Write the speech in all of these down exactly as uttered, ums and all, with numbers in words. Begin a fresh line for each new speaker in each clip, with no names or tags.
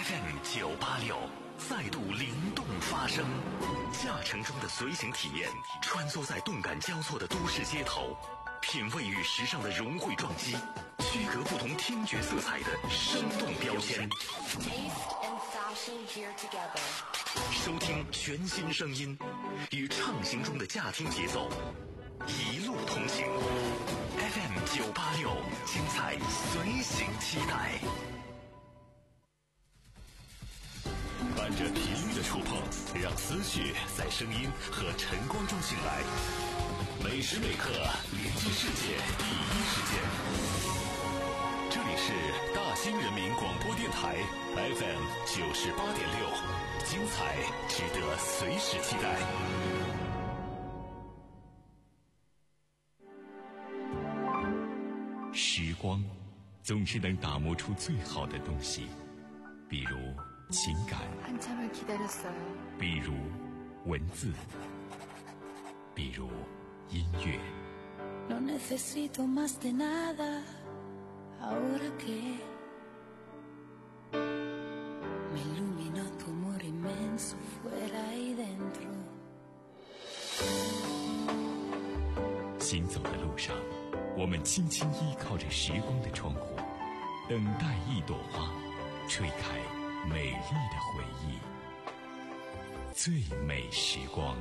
F M 九八六再度灵动发声，驾乘中的随行体验，穿梭在动感交错的都市街头，品味与时尚的融汇撞击，区隔不同听觉色彩的生动标签。收听全新声音，与畅行中的驾听节奏，一路同行。F M 九八六，精彩随行期待。伴着频率的触碰，让思绪在声音和晨光中醒来。每时每刻连接世界第一时间。这里是大兴人民广播电台 F M 九十八点六，精彩值得随时期待。时光总是能打磨出最好的东西，比如情感，比如文字，比如音乐。
No necesito más de nada ahora que me iluminó tu amor inmenso fuera y dentro。
行走的路上，我们轻轻依靠着时光的窗户，等待一朵花吹开美丽的回忆，最美时光。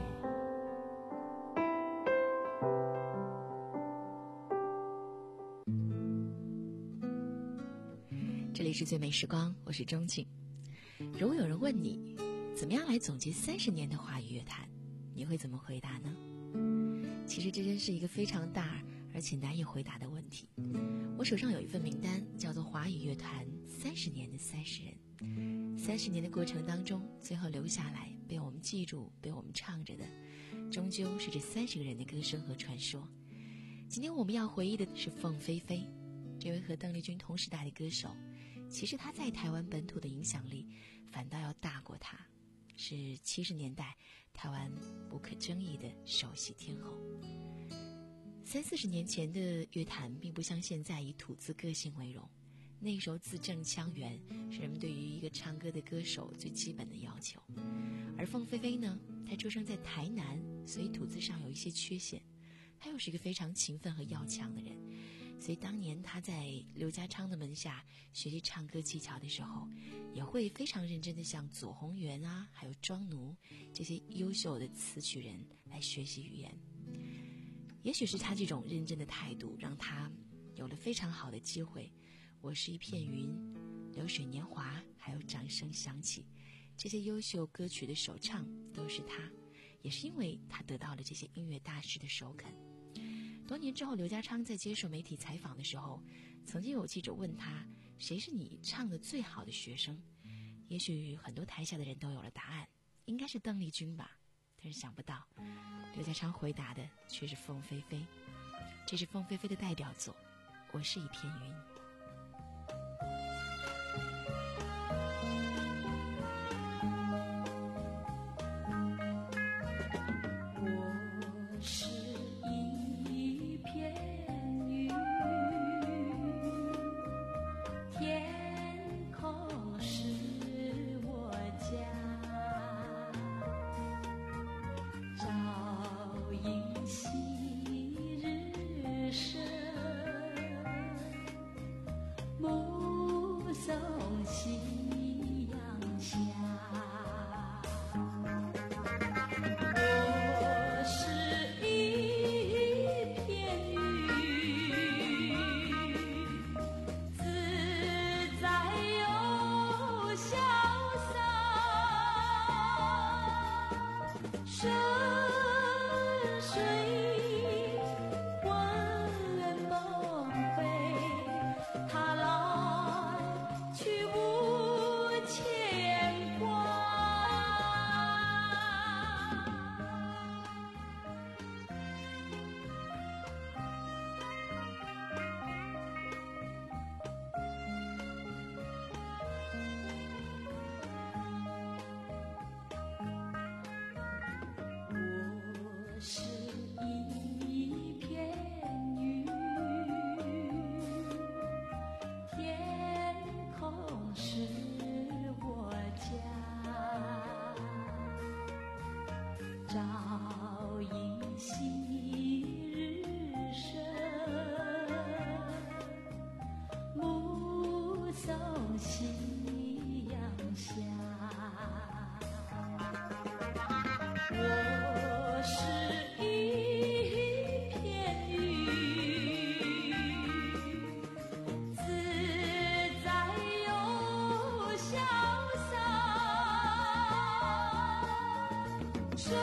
这里是最美时光，我是钟静。如果有人问你怎么样来总结三十年的华语乐坛，你会怎么回答呢？其实这真是一个非常大而且难以回答的问题。我手上有一份名单，叫做华语乐坛三十年的三十人。三十年的过程当中，最后留下来被我们记住被我们唱着的，终究是这三十个人的歌声和传说。今天我们要回忆的是凤飞飞，这位和邓丽君同时代的歌手，其实他在台湾本土的影响力反倒要大过他，是七十年代台湾不可争议的首席天后。三四十年前的乐坛并不像现在以吐字个性为荣，那时候字正腔圆是人们对于一个唱歌的歌手最基本的要求。而凤飞飞呢，她出生在台南，所以吐字上有一些缺陷。她又是一个非常勤奋和要强的人，所以当年她在刘家昌的门下学习唱歌技巧的时候，也会非常认真的向左宏元啊，还有庄奴这些优秀的词曲人来学习语言。也许是他这种认真的态度，让他有了非常好的机会。我是一片云、流水年华，还有掌声响起，这些优秀歌曲的首唱都是他，也是因为他得到了这些音乐大师的首肯。多年之后，刘家昌在接受媒体采访的时候，曾经有记者问他，谁是你唱的最好的学生？也许很多台下的人都有了答案，应该是邓丽君吧。但是想不到刘家昌回答的却是凤飞飞。这是凤飞飞的代表作《我是一片云》。
我是一片云，天空是我家，照映昔日生，目送夕阳下。我是一片云，自在又潇洒，深水温梦回，他来去无夕阳下，我是一片云，自在又潇洒，深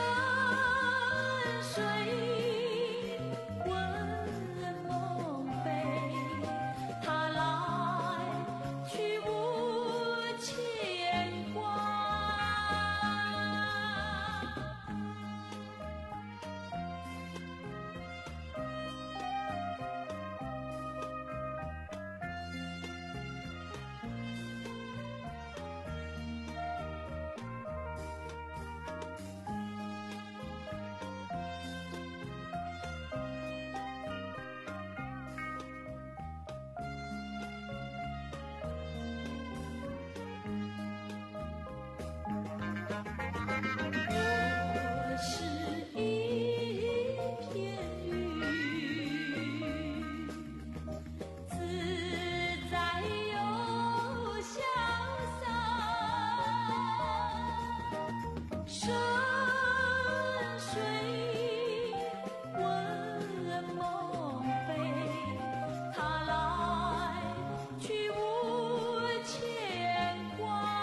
水温梦飞，它来去无牵挂。我是一片云，自在又潇洒，深水温梦飞，它来去无牵挂。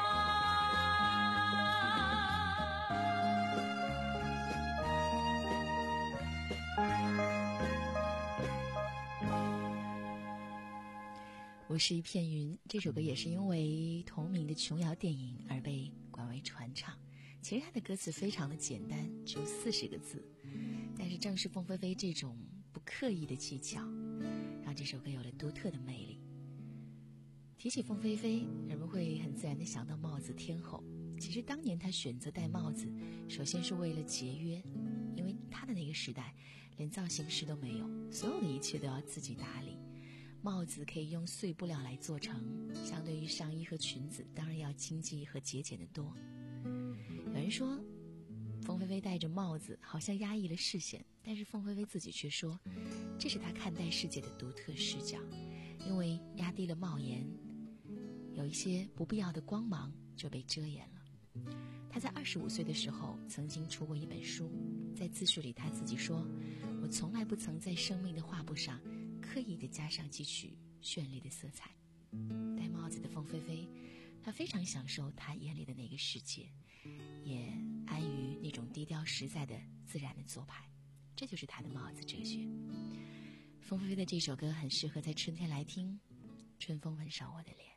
我是一片云，这首歌也是因为同名的琼瑶电影而被广为传唱。其实它的歌词非常的简单，只有四十个字，但是正是凤飞飞这种不刻意的技巧，让这首歌有了独特的魅力。提起凤飞飞，人们会很自然地想到帽子天后。其实当年她选择戴帽子，首先是为了节约，因为她的那个时代连造型师都没有，所有的一切都要自己打理。帽子可以用碎布料来做成，相对于上衣和裙子，当然要经济和节俭得多。有人说凤飞飞戴着帽子好像压抑了视线，但是凤飞飞自己却说，这是她看待世界的独特视角，因为压低了帽檐，有一些不必要的光芒就被遮掩了。她在二十五岁的时候曾经出过一本书，在自序里她自己说，我从来不曾在生命的画布上刻意地加上几曲绚丽的色彩。戴帽子的凤飞飞，她非常享受她眼里的那个世界，也安于那种低调实在的自然的做派，这就是她的帽子哲学。凤飞飞的这首歌很适合在春天来听，春风吻上我的脸。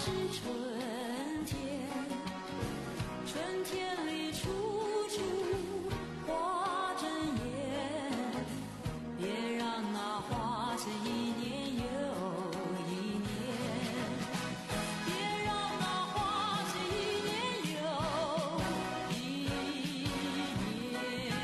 是春天，春天里处处花争艳，别让那花谢一年又一年，别让那花谢一年又一年。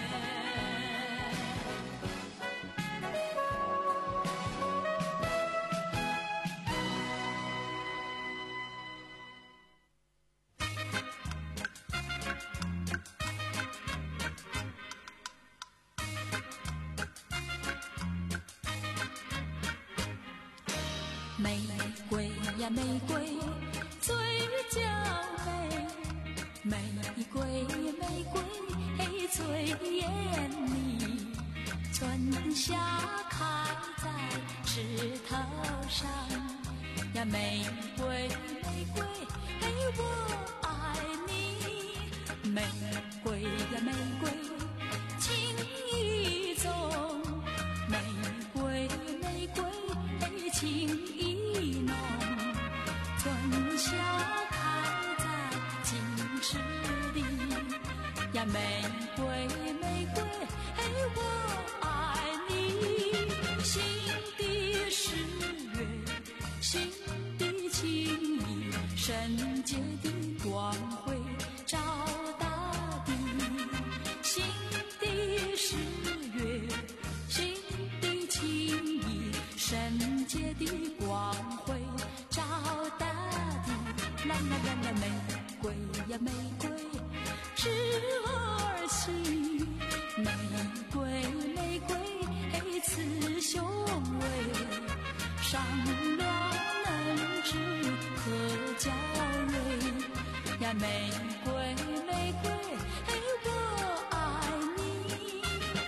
玫瑰呀玫瑰，嘴角美，玫瑰玫瑰，嘿最艳丽。春夏开在枝头上，呀玫瑰玫瑰，嘿我爱你。玫瑰呀玫瑰，情意重，玫瑰玫瑰，嘿情意浓。春夏开在金池里，呀玫瑰玫瑰，嘿我爱你。心底是月，心底情意，圣洁的光辉照大地。心底是月，心底情意，圣洁的光辉照大地。啦啦啦啦，玫瑰呀玫瑰，知儿戏。玫瑰玫瑰，嘿雌雄伟，上梁能知可娇蕊。呀玫瑰玫瑰，嘿我爱你。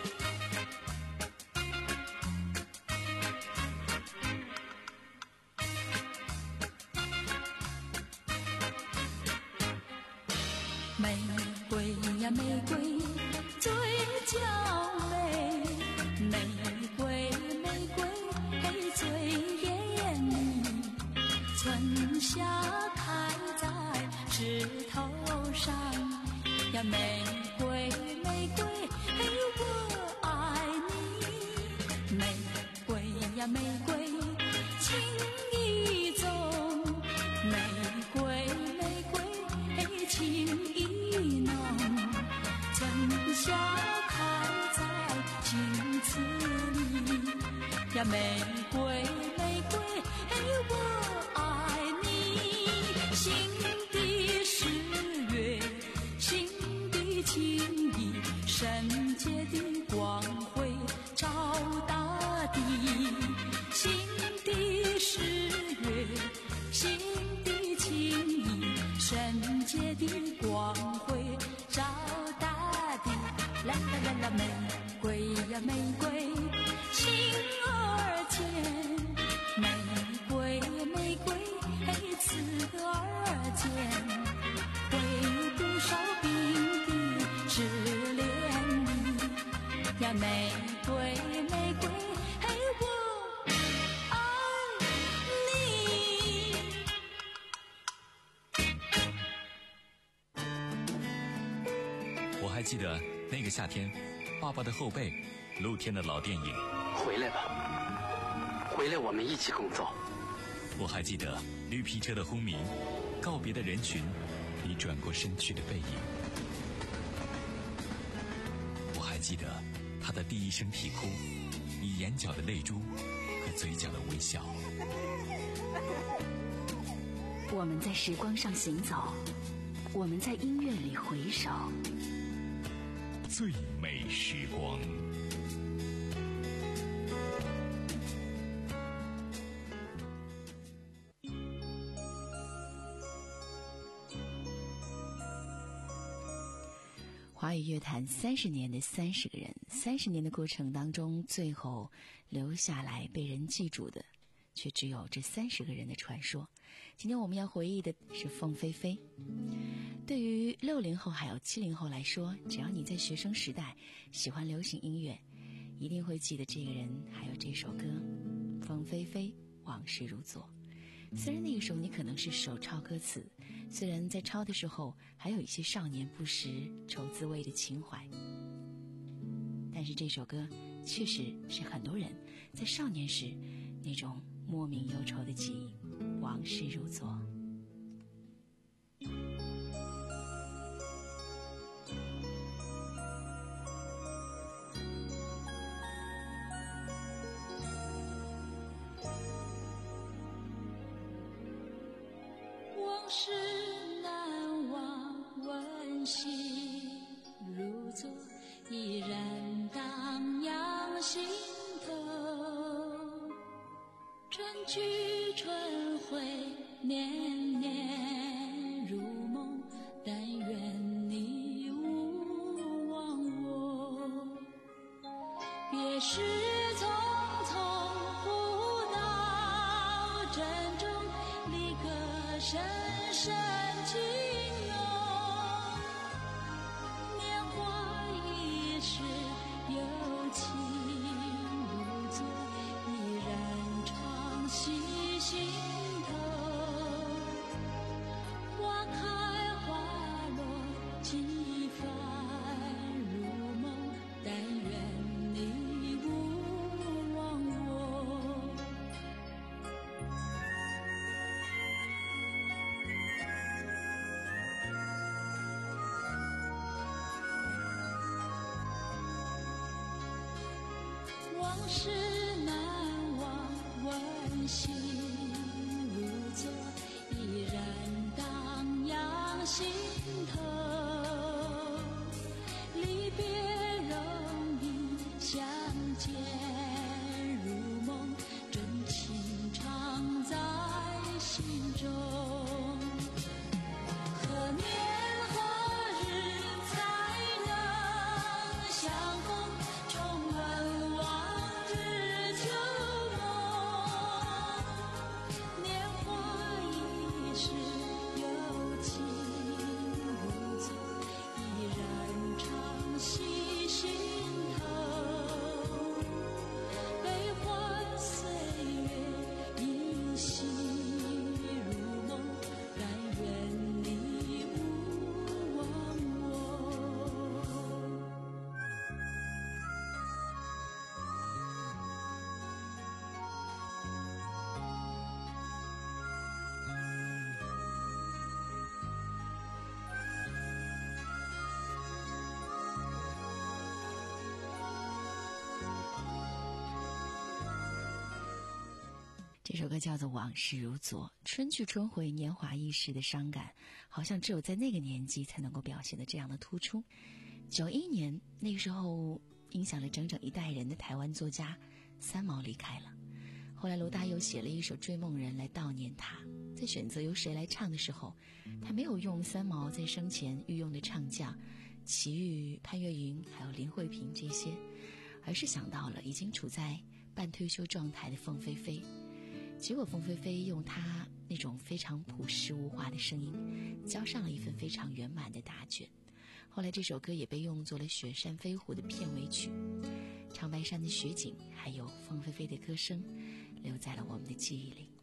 玫瑰呀玫瑰，嘴角美，玫瑰玫瑰，嘿最艳丽。春夏开在枝头上，呀玫瑰玫瑰，嘿我爱你。玫瑰呀玫瑰，情意重，玫瑰玫瑰，嘿情意浓。春夏开在镜子里，呀玫瑰玫瑰，嘿我爱你。心底是月，心底情意，圣洁的光辉照大地。心底是月，心底情意，圣洁的光辉照大地。啦啦啦啦，玫瑰呀玫瑰，情儿见。玫瑰玫瑰，嘿雌儿见。会多少冰滴是连理。呀玫瑰玫瑰，嘿我爱你。
我还记得那个夏天，爸爸的后背，露天的老电影。
回来吧，回来我们一起工作。
我还记得绿皮车的轰鸣，告别的人群，你转过身去的背影。我还记得他的第一声啼哭，你眼角的泪珠和嘴角的微笑。
我们在时光上行走，我们在音乐里回首，
最美时光。
华语乐坛三十年的三十个人，三十年的过程当中，最后留下来被人记住的，却只有这三十个人的传说。今天我们要回忆的是凤飞飞。对于六零后还有七零后来说，只要你在学生时代喜欢流行音乐，一定会记得这个人，还有这首歌《凤飞飞往事如昨》。 虽然那个时候你可能是手抄歌词，虽然在抄的时候还有一些少年不识愁滋味的情怀，但是这首歌确实是很多人在少年时那种莫名忧愁的记忆，往事如昨。
往事难忘，温馨如昨，依然荡漾心头。春去春回，年年如梦，但愿你勿忘我。别时匆匆，不到珍重，离歌声深情浓。年华易逝，有情如昨，依然常系心头。花开花落，几番如梦，但愿你勿忘我。往事难忘，温馨如昨，依然荡漾心头。离别容易，相见如梦，真情常在心中。何年何日才能相逢，重温往日旧梦。年华易逝，有情如昨，依然常系心头。悲欢岁月，依稀如梦，但愿你勿忘我。
这首歌叫做《往事如昨》，春去春回，年华易逝的伤感，好像只有在那个年纪才能够表现得这样的突出。九一年那个时候，影响了整整一代人的台湾作家三毛离开了。后来罗大佑写了一首《追梦人》来悼念他，在选择由谁来唱的时候，他没有用三毛在生前御用的唱将齐豫、潘越云还有林慧萍这些，而是想到了已经处在半退休状态的凤飞飞。结果凤飞飞用她那种非常朴实无华的声音，交上了一份非常圆满的答卷。后来这首歌也被用作了《雪山飞狐》的片尾曲，长白山的雪景还有凤飞飞的歌声留在了我们的记忆里。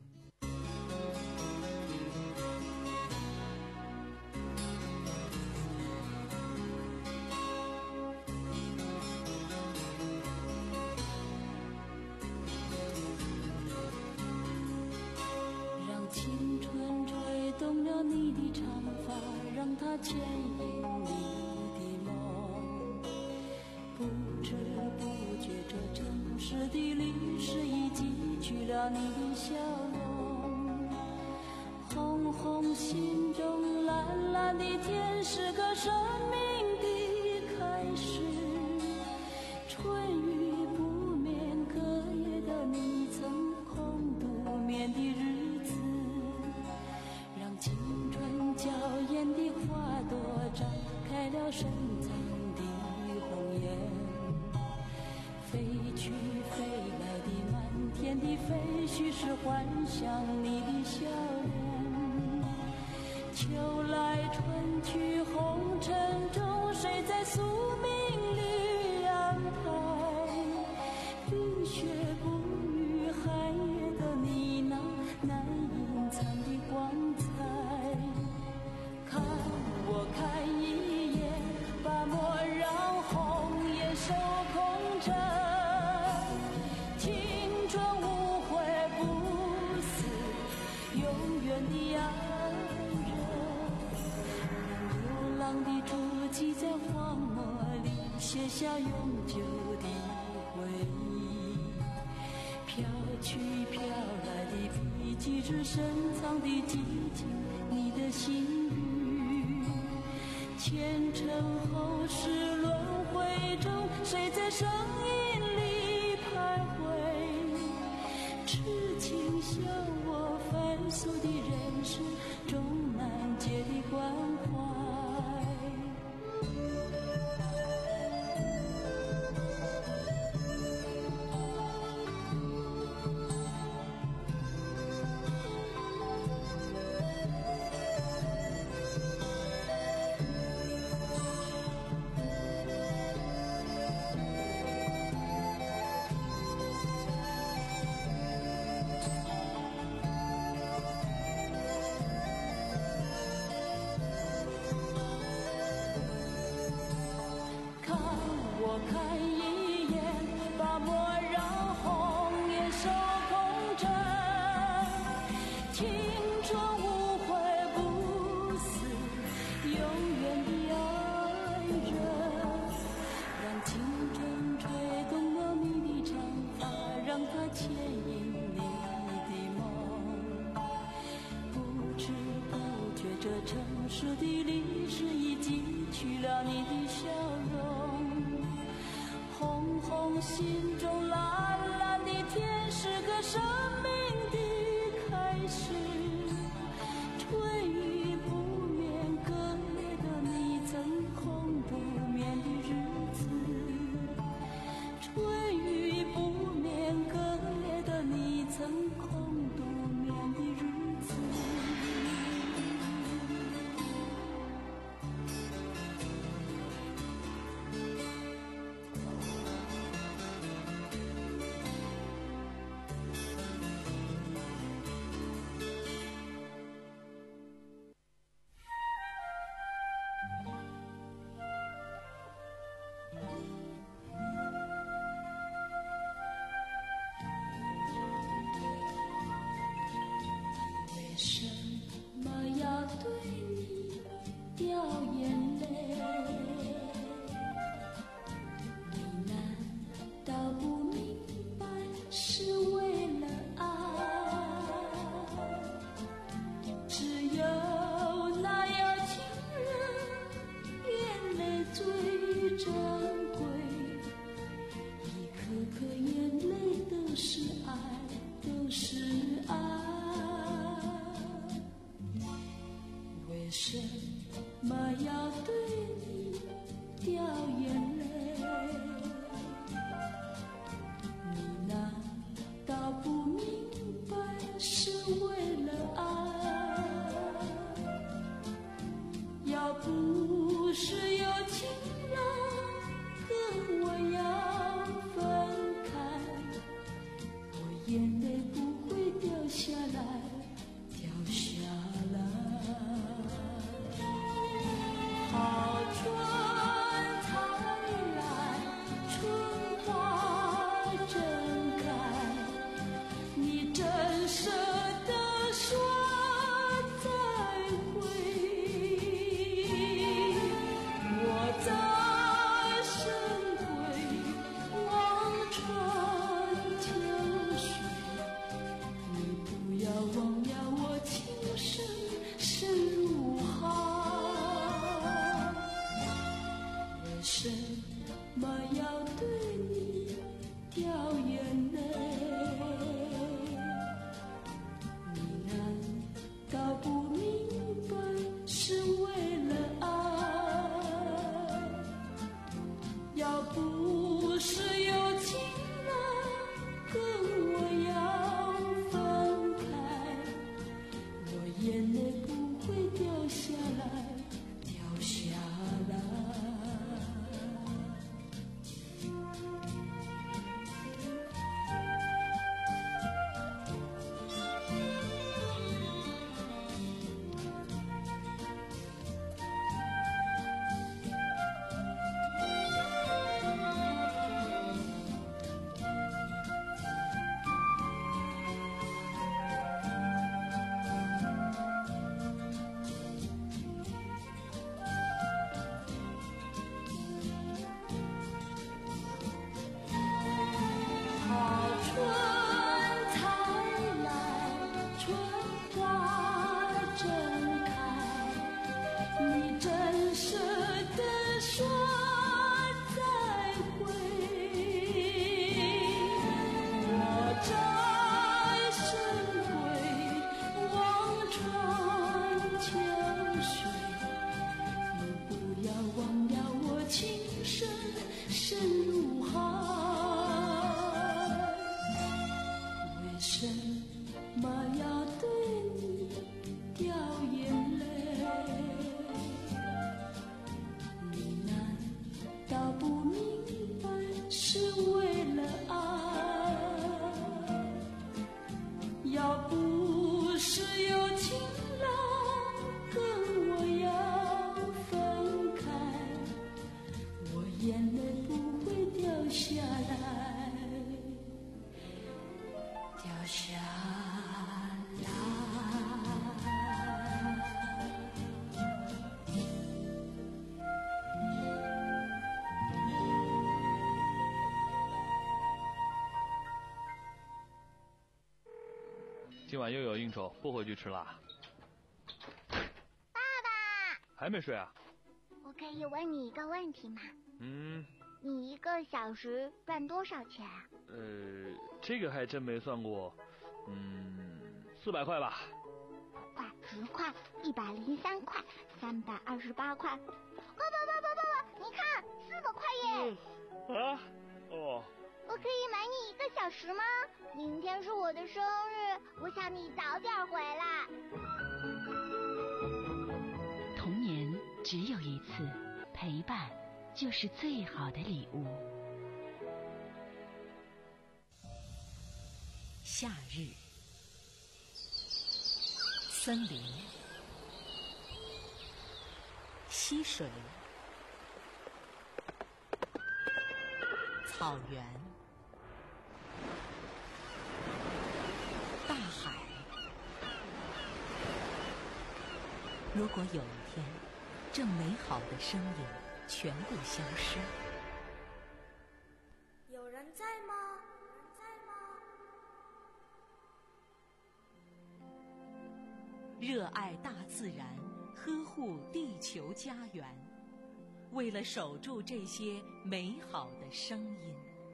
让青春吹动了你的长发，让它牵引你的梦。不知不觉，这城市的历史已记取了你的笑容。红红心中，蓝蓝的天是个生命的开始。春雨不眠，隔夜的你曾空独眠的日子，让青春娇艳的花朵展开了深藏的红颜。飞去飞来的满天的飞絮是幻想你的笑脸。秋来春去红尘中，谁在宿命里安排？冰雪不语，寒夜的你那难以记在荒漠里，写下永久的回忆。飘去飘来的笔迹，是深藏的激情，你的心语。前尘后世轮回中，谁在声音里徘徊？痴情像我凡俗的人世中难解的关怀。心中蓝蓝的天是个生命的开始，春雨不眠，隔夜的你曾空不眠的日子，春雨不眠，隔夜的你曾空不眠的日子。
今晚又有应酬，不回去吃啦。
爸爸，
还没睡啊？
我可以问你一个问题吗？
嗯。
你一个小时赚多少钱啊？
呃，这个还真没算过。嗯，四百块吧。
五块、十块、一百零三块、三百二十八块。爸爸爸爸爸爸，你看，四百块耶！
嗯、啊？哦。
我可以买你一个小时吗？明天是我的生日，我想你早点回来。
童年只有一次，陪伴就是最好的礼物。
夏日，森林，溪水，草原，大海。如果有一天，这美好的声音全部消失，
有人在吗？有人在吗？
热爱大自然，呵护地球家园，为了守住这些美好的声音。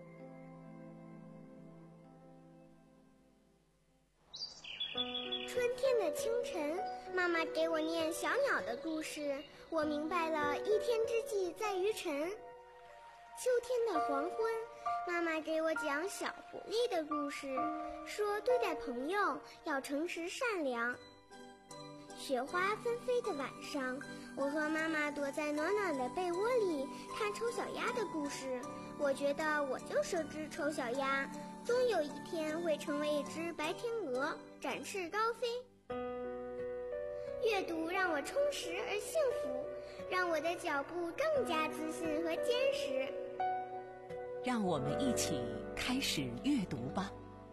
春天的清晨，妈妈给我念小鸟的故事，我明白了一天之计在于晨。秋天的黄昏，妈妈给我讲小狐狸的故事，说对待朋友要诚实善良。雪花纷飞的晚上，我和妈妈躲在暖暖的被窝里看丑小鸭的故事，我觉得我就是只丑小鸭，终有一天会成为一只白天鹅，展翅高飞。阅读让我充实而幸福，让我的脚步更加自信和坚实。
让我们一起开始阅读吧。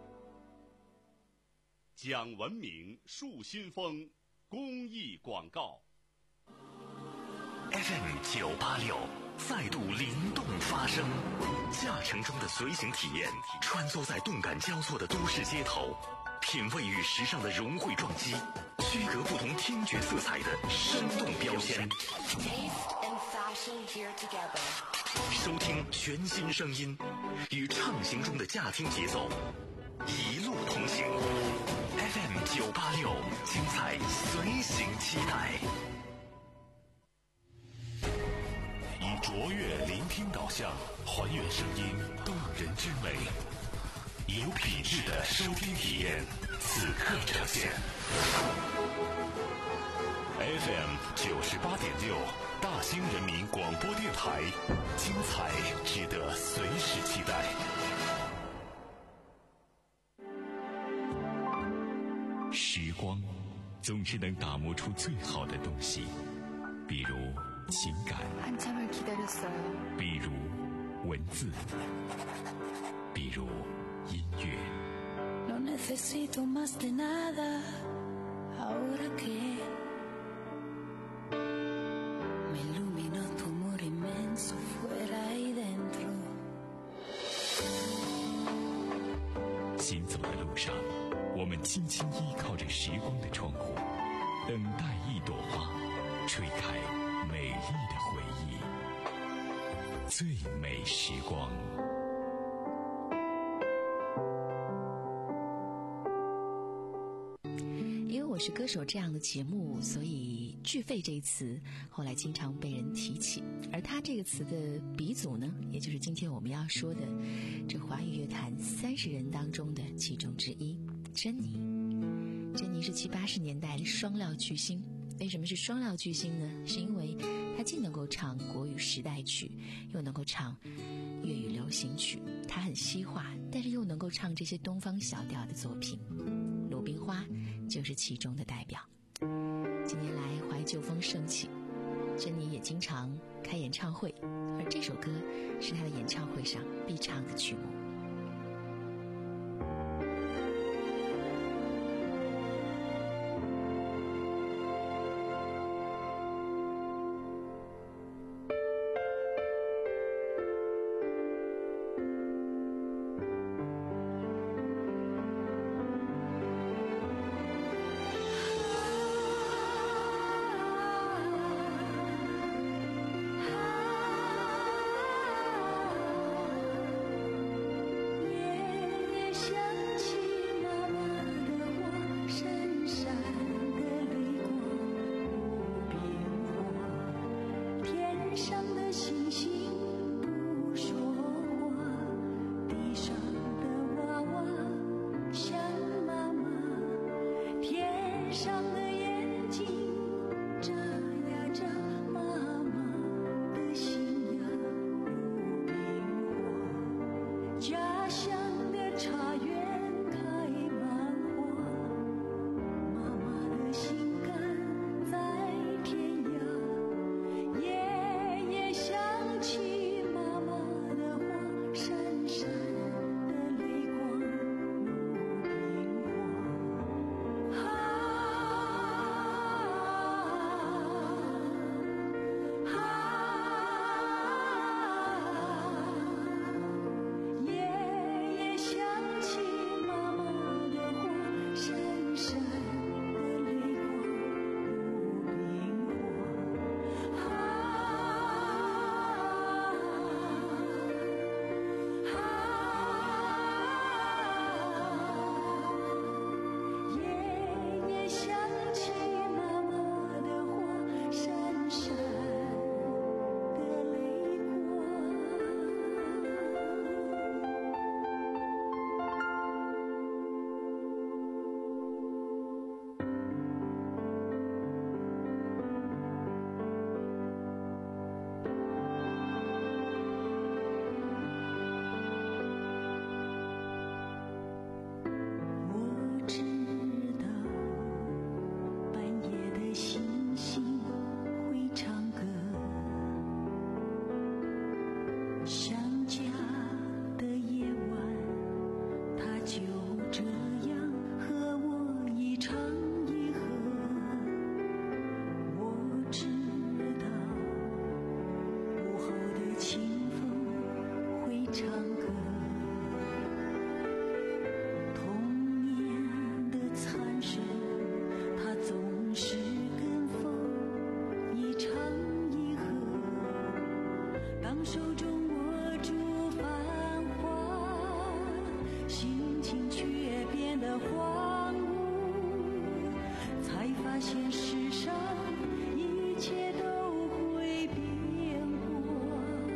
讲文明树新风公益广告。 F M 九八六再度灵动发声，驾乘中的随行体验，穿梭在动感交错的都市街头，品味与时尚的融汇撞击，区隔不同听觉色彩的生动标签。收听全新声音，与畅行中的驾听节奏，一路同行。F M 九八六，精彩随行期待。以卓越聆听导向，还原声音动人之美，有品质的收听体验，此刻呈现。F M 九十八点六，大兴人民广播电台，精彩值得随时期待。时光总是能打磨出最好的东西，比如情感，比如文字，比如音乐。行走的路上，我们轻轻依靠着时光的窗户，等待一朵花吹开美丽的回忆。最美时光。
因为我是歌手这样的节目，所以巨肺这一词后来经常被人提起，而它这个词的鼻祖呢，也就是今天我们要说的这华语乐坛三十人当中的其中之一，珍妮。珍妮是七八十年代的双料巨星。为什么是双料巨星呢？是因为她既能够唱国语时代曲，又能够唱粤语流行曲，她很西化，但是又能够唱这些东方小调的作品。鲁冰花就是其中的代表。近年来怀旧风盛起，珍妮也经常开演唱会，而这首歌是她的演唱会上必唱的曲目。
清风会唱歌，童年的残水，它总是跟风一唱一和。当手中握住繁华，心情却变得荒芜，才发现世上一切都会变过。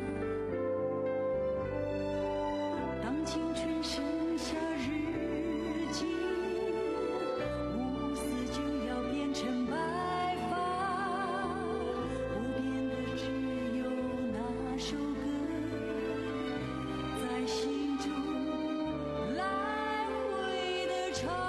当青春剩下日记，乌丝就要变成白发，不变的只有那首歌在心中来回的唱。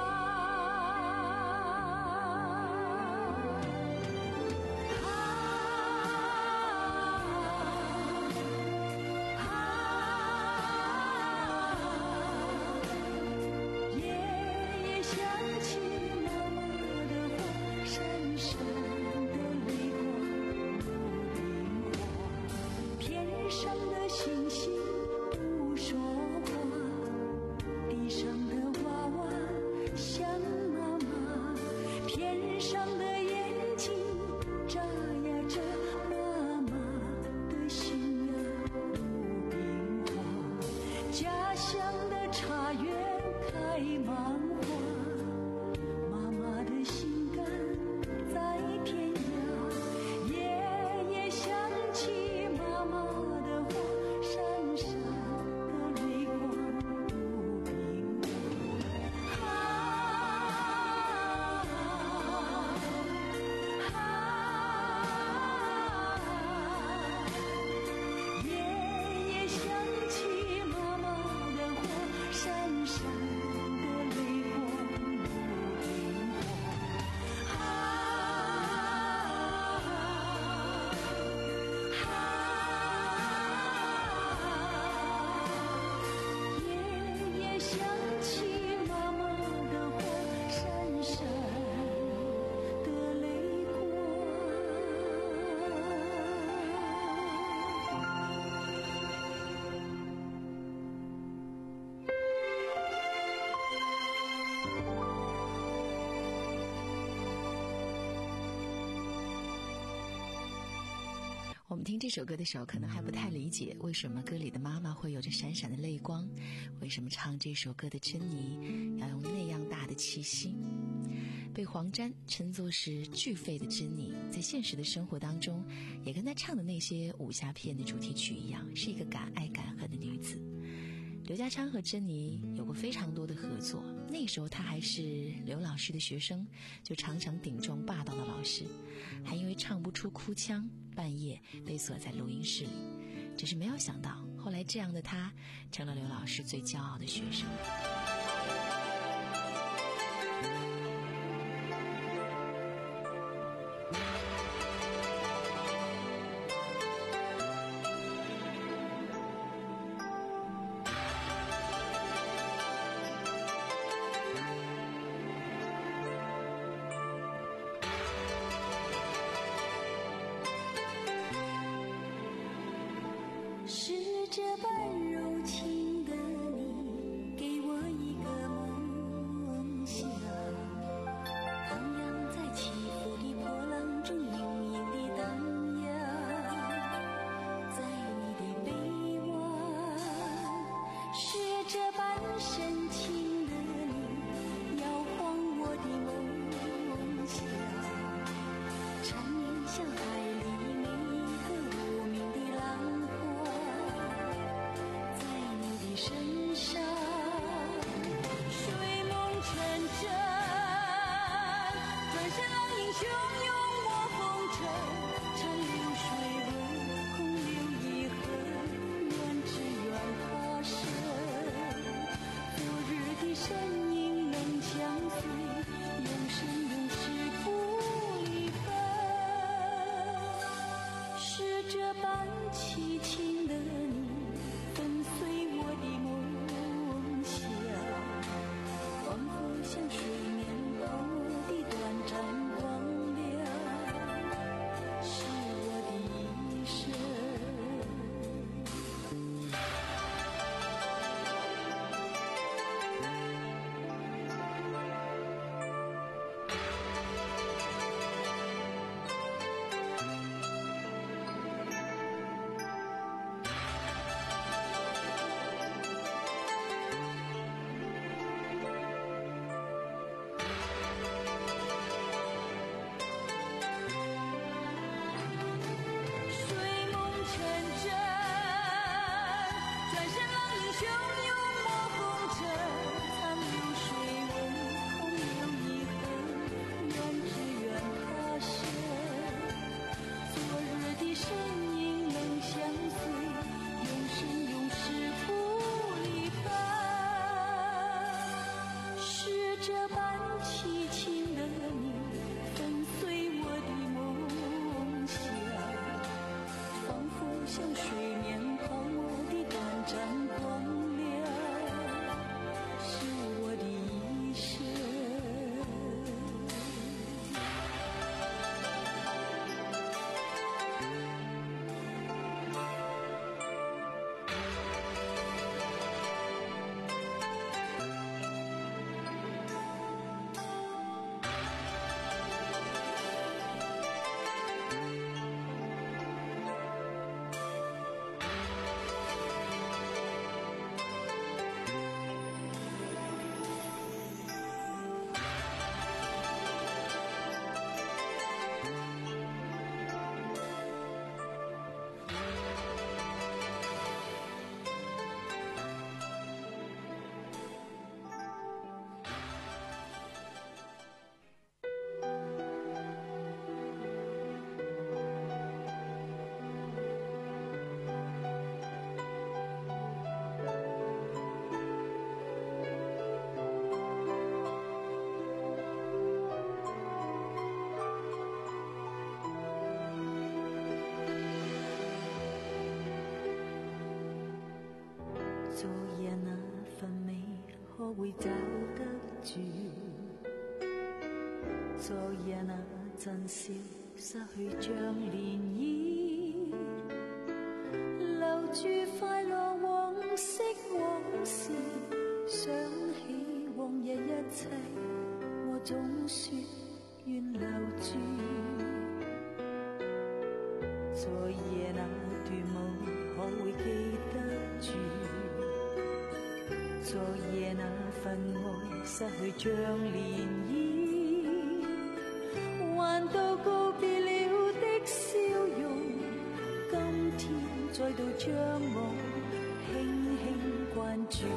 我们听这首歌的时候可能还不太理解为什么歌里的妈妈会有着闪闪的泪光，为什么唱这首歌的珍妮要用那样大的气息。被黄沾称作是巨肺的珍妮，在现实的生活当中也跟她唱的那些武侠片的主题曲一样，是一个敢爱敢恨的女子。刘家昌和珍妮有过非常多的合作，那个时候他还是刘老师的学生，就常常顶撞霸道的老师，还因为唱不出哭腔，半夜被锁在录音室里。只是没有想到，后来这样的他成了刘老师最骄傲的学生。
是这般柔情的你，给我一个梦想，徜徉在起伏的波浪中，隐隐地荡漾，在你的臂弯。是这般深情的你，摇晃我的梦想，缠绵像海里每一个无名的浪花。 像水面泡沫的短暂光亮，是我的一生。昨夜那份美可會找得住？昨夜那陣笑失去像漣漪，留住快樂往昔往事，想起往日一切，我總說願留住。昨夜那段夢可會記得住？昨夜那份愛失去像漣漪，還到告別了的笑容，今天再度將我輕輕關注。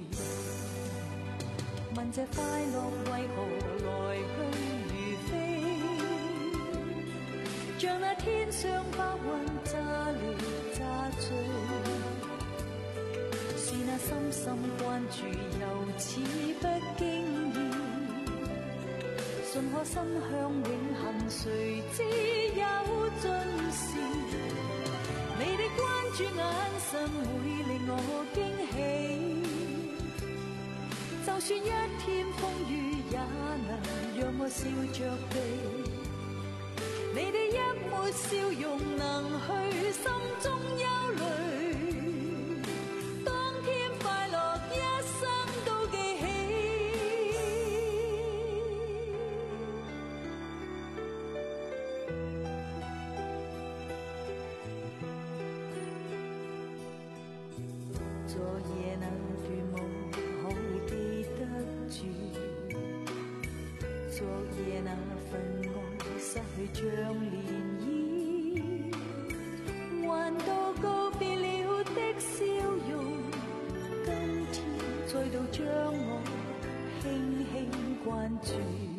問這快樂為何來去如飛，像那天上白雲乍離乍聚，是那深深關注，又似不經意，順可心向永恆，誰知有盡時。你的關注眼神會令我驚喜，就算一天風雨也能讓我笑着避。你的一抹笑容能去心中憂慮，昨夜那段夢可會記得住？昨夜那份愛失去像漣漪，還到告別了的笑容，今天再度將我輕輕關注。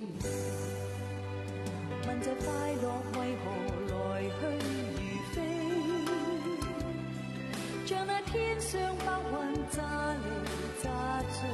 問這快樂為何來去如飛，像那天上白雲乍離乍聚，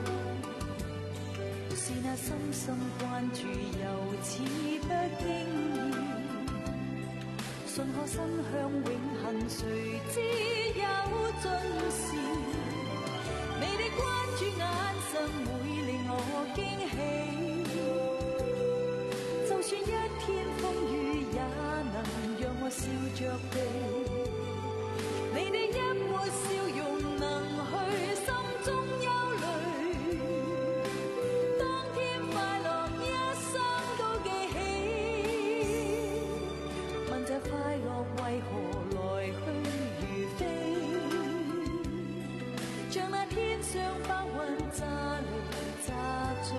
是那深深關注，又似不經意，順可心向永恆，誰知有盡時。你的關注眼神會令我驚喜，就算一天風雨也能讓我笑着避。你的一抹笑容能去心中憂慮，當天快樂一生都記起。問這快樂為何來去如飛，像那天上白雲乍離乍聚，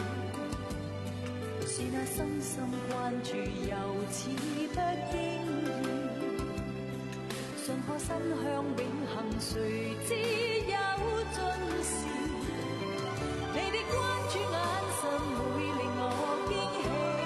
是那深深關注，又似不經意，順可心向永恆，誰知有盡時。你的關注眼神會令我驚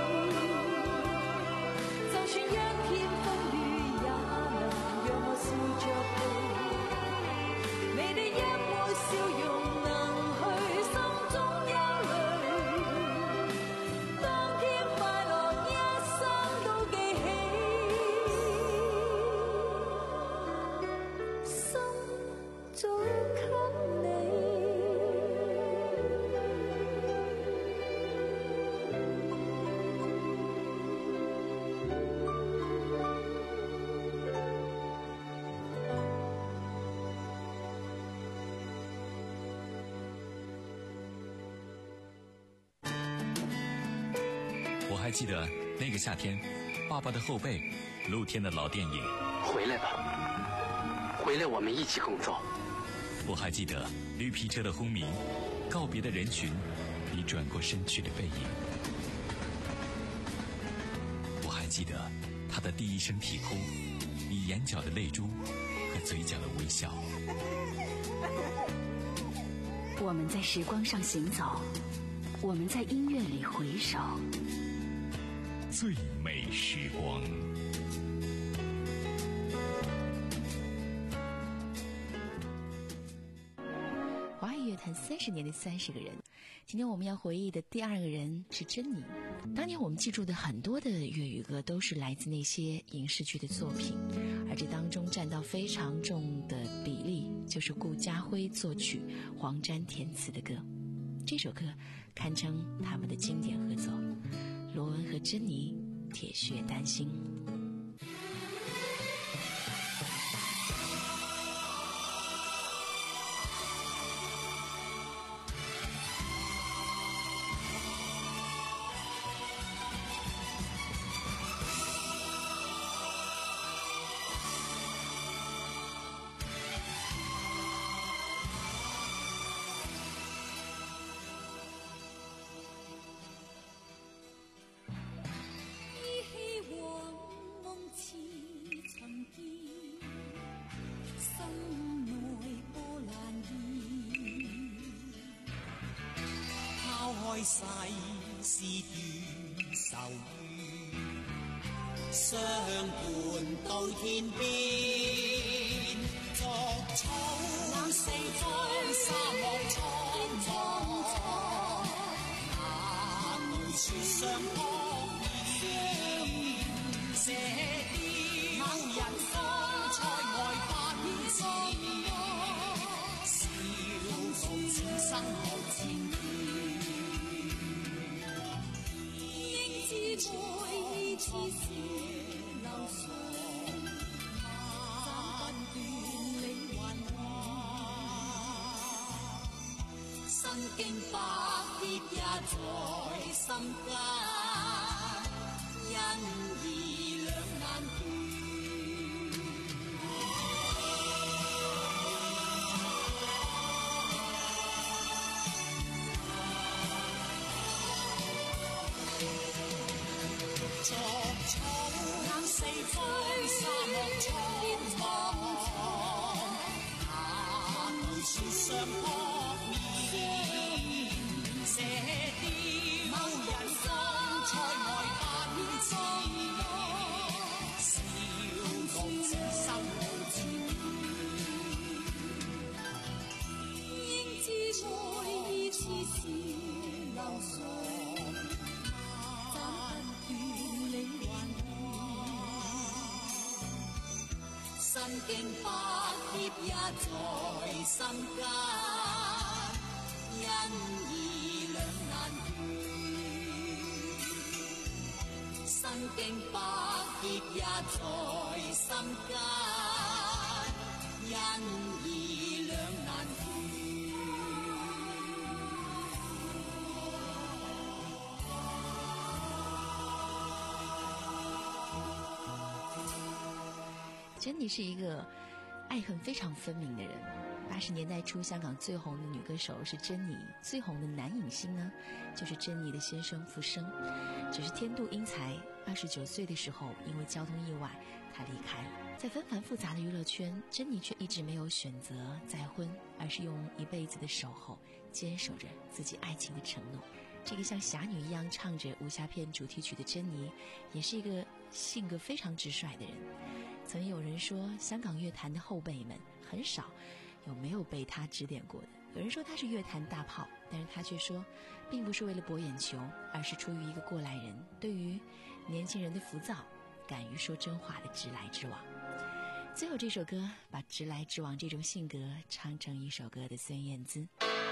喜，就算一天風雨也能讓我笑着避。你的一抹笑容能去心中憂慮，當天快樂一生都記起。 做給你。
我还记得那个夏天，爸爸的后背，露天的老电影。
回来吧，回来，我们一起共奏。
我还记得绿皮车的轰鸣，告别的人群，你转过身去的背影。我还记得他的第一声啼哭，你眼角的泪珠和嘴角的微笑。
我们在时光上行走，我们在音乐里回首。
最美时光。
华语乐坛三十年的三十个人，今天我们要回忆的第二个人是珍妮。当年我们记住的很多的粤语歌都是来自那些影视剧的作品，而这当中占到非常重的比例就是顾嘉辉作曲、黄沾填词的歌。这首歌堪称他们的经典合作，罗文和珍妮《铁血丹心》。
世事斷愁怨，相伴到天邊，作草四方沙漠蒼茫，眼淚雪上撲面，這啲某人風塞外不知，笑傲此生無前途。愛依次是流水，斬不斷你還我，身經百劫也在心間，因義兩難斷。作草眼四方沙漠蒼茫，眼淚雪上撲面，這啲某人風塞外不知，笑傲此生無前途，應知愛依次是流水。身經百劫也在心間，因義兩難斷。身經百劫也在心間，因義兩難斷。
珍妮是一个爱恨非常分明的人。八十年代初，香港最红的女歌手是珍妮，最红的男影星呢，就是珍妮的先生傅声。只是天妒英才，二十九岁的时候，因为交通意外，他离开了。在纷繁复杂的娱乐圈，珍妮却一直没有选择再婚，而是用一辈子的守候，坚守着自己爱情的承诺。这个像侠女一样唱着武侠片主题曲的珍妮，也是一个性格非常直率的人。曾有人说，香港乐坛的后辈们很少有没有被他指点过的。有人说他是乐坛大炮，但是他却说，并不是为了博眼球，而是出于一个过来人对于年轻人的浮躁，敢于说真话的直来直往。 最后这首歌把直来直往这种性格唱成一首歌的孙燕姿。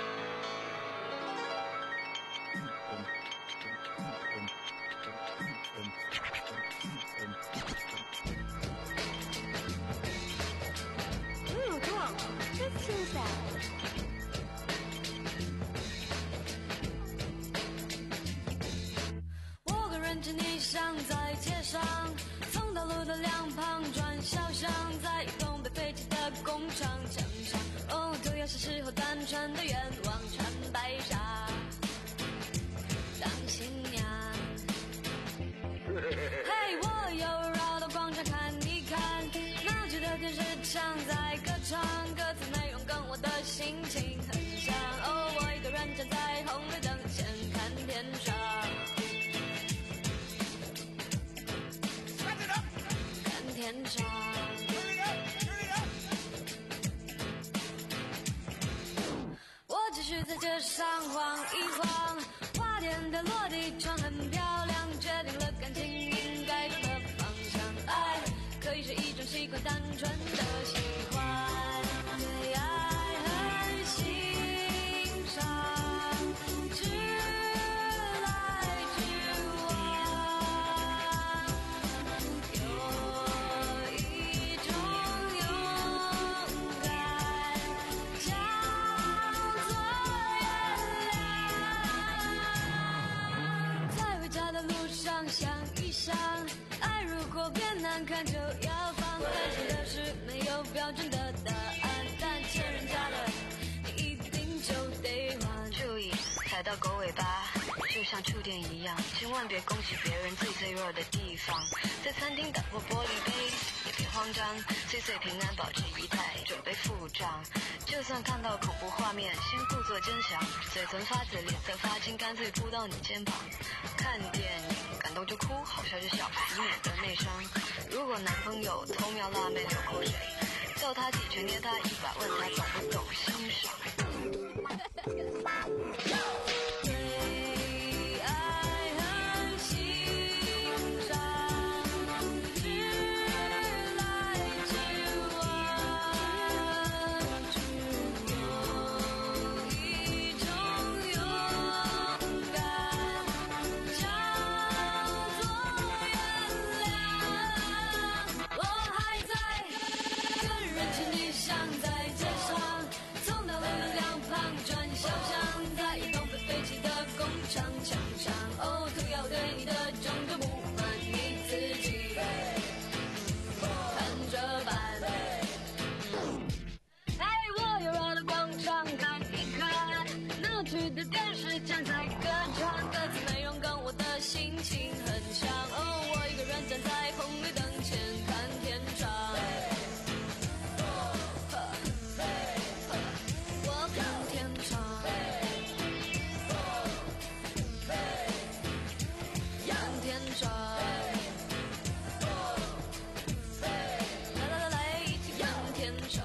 嗯，对，这是啥？
我个人正逆向在街上，从道路的两旁转小巷，在移动被废弃的工厂墙上，哦，涂鸦是时候单纯的愿望，穿白纱当新娘。嘿，我又绕到广场看一看，闹剧的电视墙在歌唱，歌词内容跟我的心情很像。哦，我一个人站在红绿灯前看天上，看天上。我继续在街上晃一晃，花店的落地窗很漂亮，决定了感情应该走的方向。爱可以是一种习惯，单纯的喜欢，对爱很欣赏，直来直往，有一种勇敢叫做原谅。在回家的路上想一想，爱如果变难看就要放，担心的是没有标准的答案，但欠人家的你一定就得还。
注意，踩到狗尾巴就像触电一样，千万别攻击别人最脆弱的地方。在餐厅打破玻璃杯也别慌张，岁岁平安保持仪态，准备付账。就算看到恐怖画面，先故作坚强，嘴唇发紫脸色发青，干脆扑到你肩膀。看电影感动就哭，好笑就笑，以免得内伤。如果男朋友偷瞄辣妹流口水，揍他几拳，捏他一把，问他懂不懂欣赏。
对爱很欣赏，直来直往，有一种勇敢叫做原谅。我还在跟人群逆向在街上，从道路的两旁转小巷，在移动被废弃的工厂墙上，哦，涂鸦对你的种种不满，你自己看着办。哎，我又绕到广场看一看，闹剧的电视墙在歌唱，歌词内容跟我的心情很像。哦，我一个人站在红绿灯前看天长。我看天长，看天长，来来来来，一起看天长。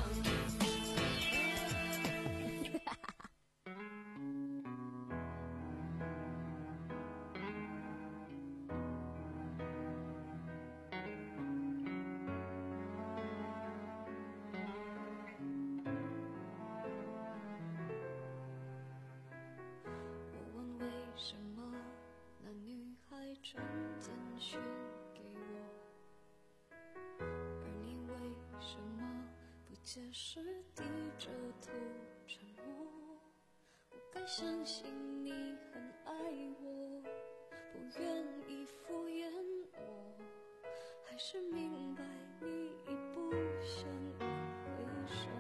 我问为什么那女孩传简讯给我，而你为什么不解释，低着头沉默？我该相信你很爱我，不愿意敷衍我，还是明白你已不想一回首？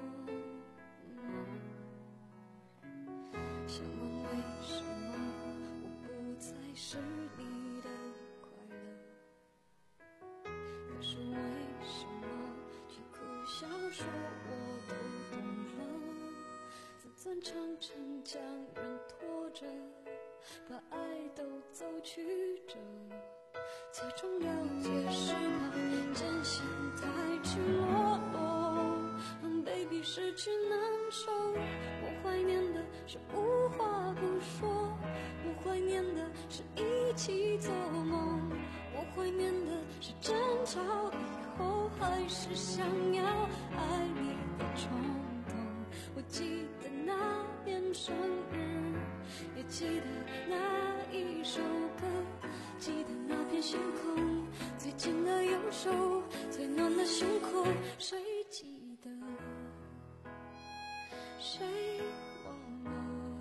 想问为什么我不再是你的快乐，可是为什么却苦笑说我都懂了？自尊常常将人拖着，把爱都走曲折，最终了解是怕真相太赤裸裸，让 baby 失去难受。我怀念的是无话不说，我怀念的是一起做梦，我怀念的是争吵以后还是是想要爱你的冲动。我记得那年生日，也记得那一首歌，记得那片星空，最紧的右手，最暖的胸口，谁记得？谁忘了？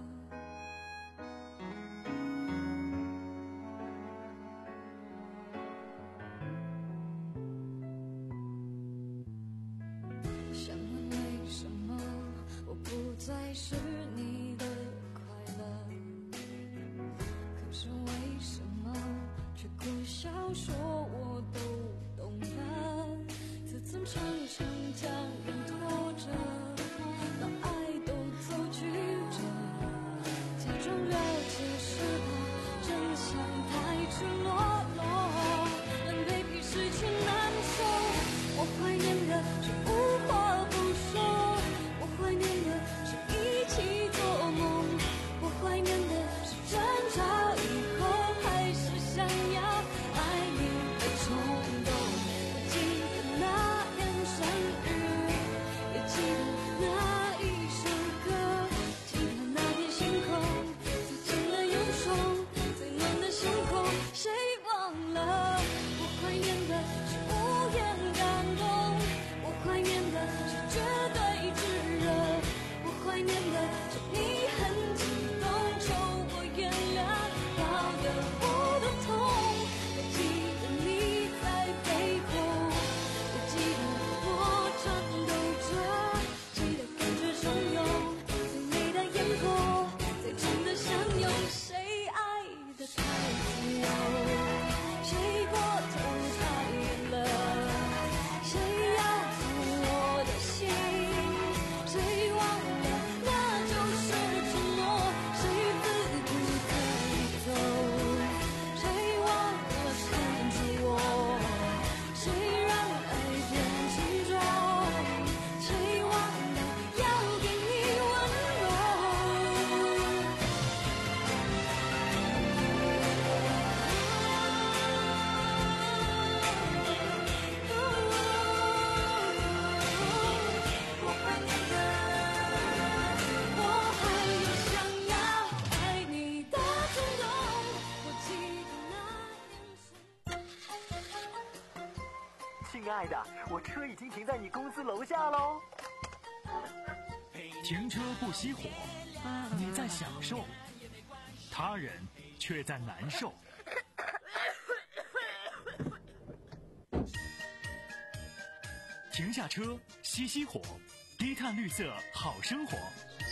想问为什么我不再是你的快乐？可是为什么却苦笑说我都懂了？自尊常常将人拖着，当爱都走曲折，假装了解是怕真相太赤裸裸，冷被逼失去难受。我怀念的是无话不说，我怀念的是一起做梦，我怀念的是争吵以后还是想要爱你的冲动。我记得那年生日，也记得那一首歌，记得那片星空，最紧的右手，最暖的胸口，谁忘了？我怀念的是无言感动，我怀念的是绝对炙热，我怀念的是你很激动，求我原谅，搞得我都痛。我记得你在背后，我记得我颤抖着，记得感觉汹涌，最美的烟火，最真的相拥，谁爱得太自由，谁过头太远了，谁要走我的心，谁忘了那就是承诺，谁自顾自走，谁忘了牵住我，谁让爱变沉重，谁忘了要给你温柔。我怀念的，我还有想要爱你的冲动。我记得那年生。
亲爱的，我车已经停在你公司楼下喽。
停车不熄火，你在享受，他人却在难受。停下车，熄熄火，低碳绿色好生活。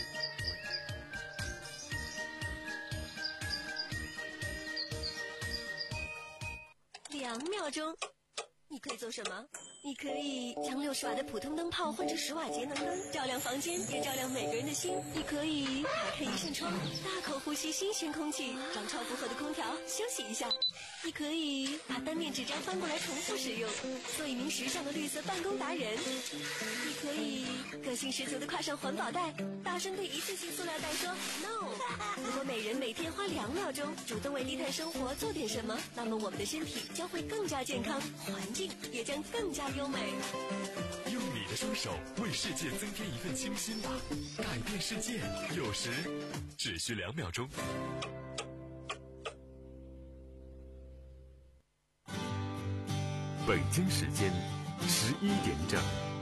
两秒钟，你可以做什么？你可以将六十瓦的普通灯泡换成十瓦节能灯，照亮房间，也照亮每个人的心。你可以打开一扇窗，大口呼吸新鲜空气，找超负荷的空调休息一下。你可以把单面纸张翻过来重复使用，做一名时尚的绿色办公达人。你可以个性十足的挎上环保袋，大声对一次性塑料袋说 no。如果每人每天花两秒钟主动为低碳生活做点什么，那么我们的身体将会更加健康，环境也将更加优美。
用你的双手为世界增添一份清新吧，改变世界有时只需两秒钟。北京时间十一点整。